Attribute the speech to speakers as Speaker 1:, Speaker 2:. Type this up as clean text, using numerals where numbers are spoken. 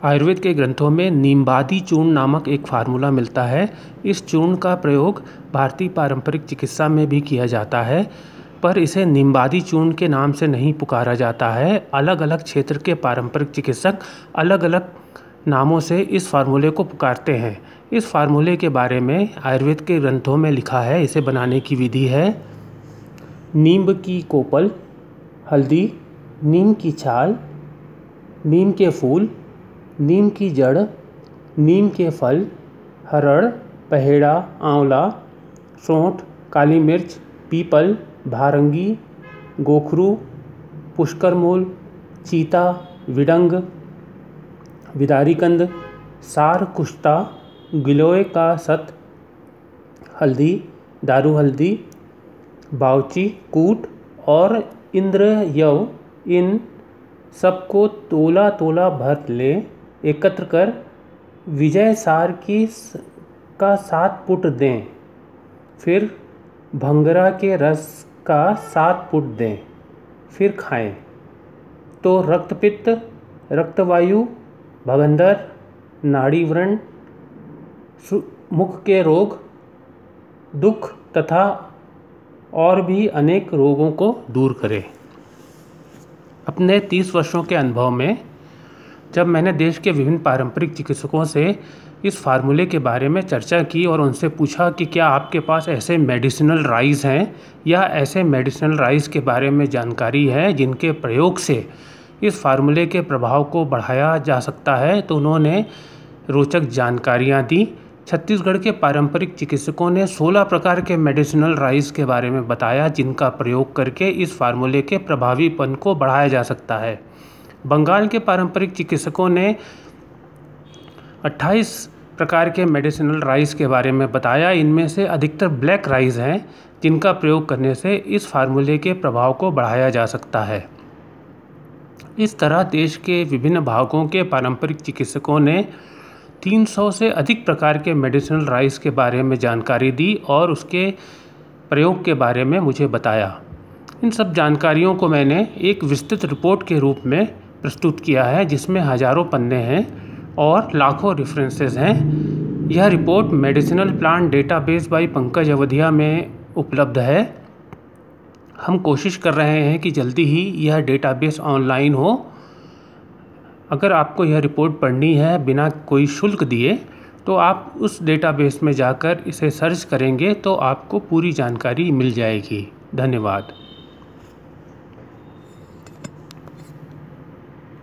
Speaker 1: आयुर्वेद के ग्रंथों में नींबादी चूर्ण नामक एक फार्मूला मिलता है। इस चूर्ण का प्रयोग भारतीय पारंपरिक चिकित्सा में भी किया जाता है, पर इसे नींबादी चूर्ण के नाम से नहीं पुकारा जाता है। अलग अलग क्षेत्र के पारंपरिक चिकित्सक अलग अलग नामों से इस फार्मूले को पुकारते हैं। इस फार्मूले के बारे में आयुर्वेद के ग्रंथों में लिखा है। इसे बनाने की विधि है: नींब की कोपल, हल्दी, नीम की छाल, नीम के फूल, नीम की जड़, नीम के फल, हरड़, पहेड़ा, आंवला, सौंठ, काली मिर्च, पीपल, भारंगी, गोखरू, पुष्करमूल, चीता, विडंग, विदारीकंद, सार कुश्ता, गिलोय का सत, हल्दी, दारू हल्दी, बावची, कूट और इंद्रयव, इन सबको तोला तोला भर ले एकत्र कर विजय सार का 7 पुट दें। फिर भंगरा के रस का 7 पुट दें। फिर खाएं तो रक्तपित्त, रक्तवायु, भगंदर, नाड़ी व्रण, मुख के रोग, दुख तथा और भी अनेक रोगों को दूर करे। अपने 30 वर्षों के अनुभव में जब मैंने देश के विभिन्न पारंपरिक चिकित्सकों से इस फार्मूले के बारे में चर्चा की और उनसे पूछा कि क्या आपके पास ऐसे मेडिसिनल राइस हैं या ऐसे मेडिसिनल राइस के बारे में जानकारी है जिनके प्रयोग से इस फार्मूले के प्रभाव को बढ़ाया जा सकता है, तो उन्होंने रोचक जानकारियाँ दी। छत्तीसगढ़ के पारंपरिक चिकित्सकों ने 16 प्रकार के मेडिसिनल राइस के बारे में बताया जिनका प्रयोग करके इस फार्मूले के प्रभावीपन को बढ़ाया जा सकता है। बंगाल के पारंपरिक चिकित्सकों ने 28 प्रकार के मेडिसिनल राइस के बारे में बताया। इनमें से अधिकतर ब्लैक राइस हैं जिनका प्रयोग करने से इस फार्मूले के प्रभाव को बढ़ाया जा सकता है। इस तरह देश के विभिन्न भागों के पारंपरिक चिकित्सकों ने 300 से अधिक प्रकार के मेडिसिनल राइस के बारे में जानकारी दी और उसके प्रयोग के बारे में मुझे बताया। इन सब जानकारियों को मैंने एक विस्तृत रिपोर्ट के रूप में प्रस्तुत किया है जिसमें हज़ारों पन्ने हैं और लाखों रेफरेंसेस हैं। यह report medicinal plant database by Pankaj Awadhiya में उपलब्ध है। हम कोशिश कर रहे हैं कि जल्दी ही यह डेटाबेस ऑनलाइन हो। अगर आपको यह रिपोर्ट पढ़नी है बिना कोई शुल्क दिए तो आप उस डेटाबेस में जाकर इसे सर्च करेंगे तो आपको पूरी जानकारी मिल जाएगी। धन्यवाद।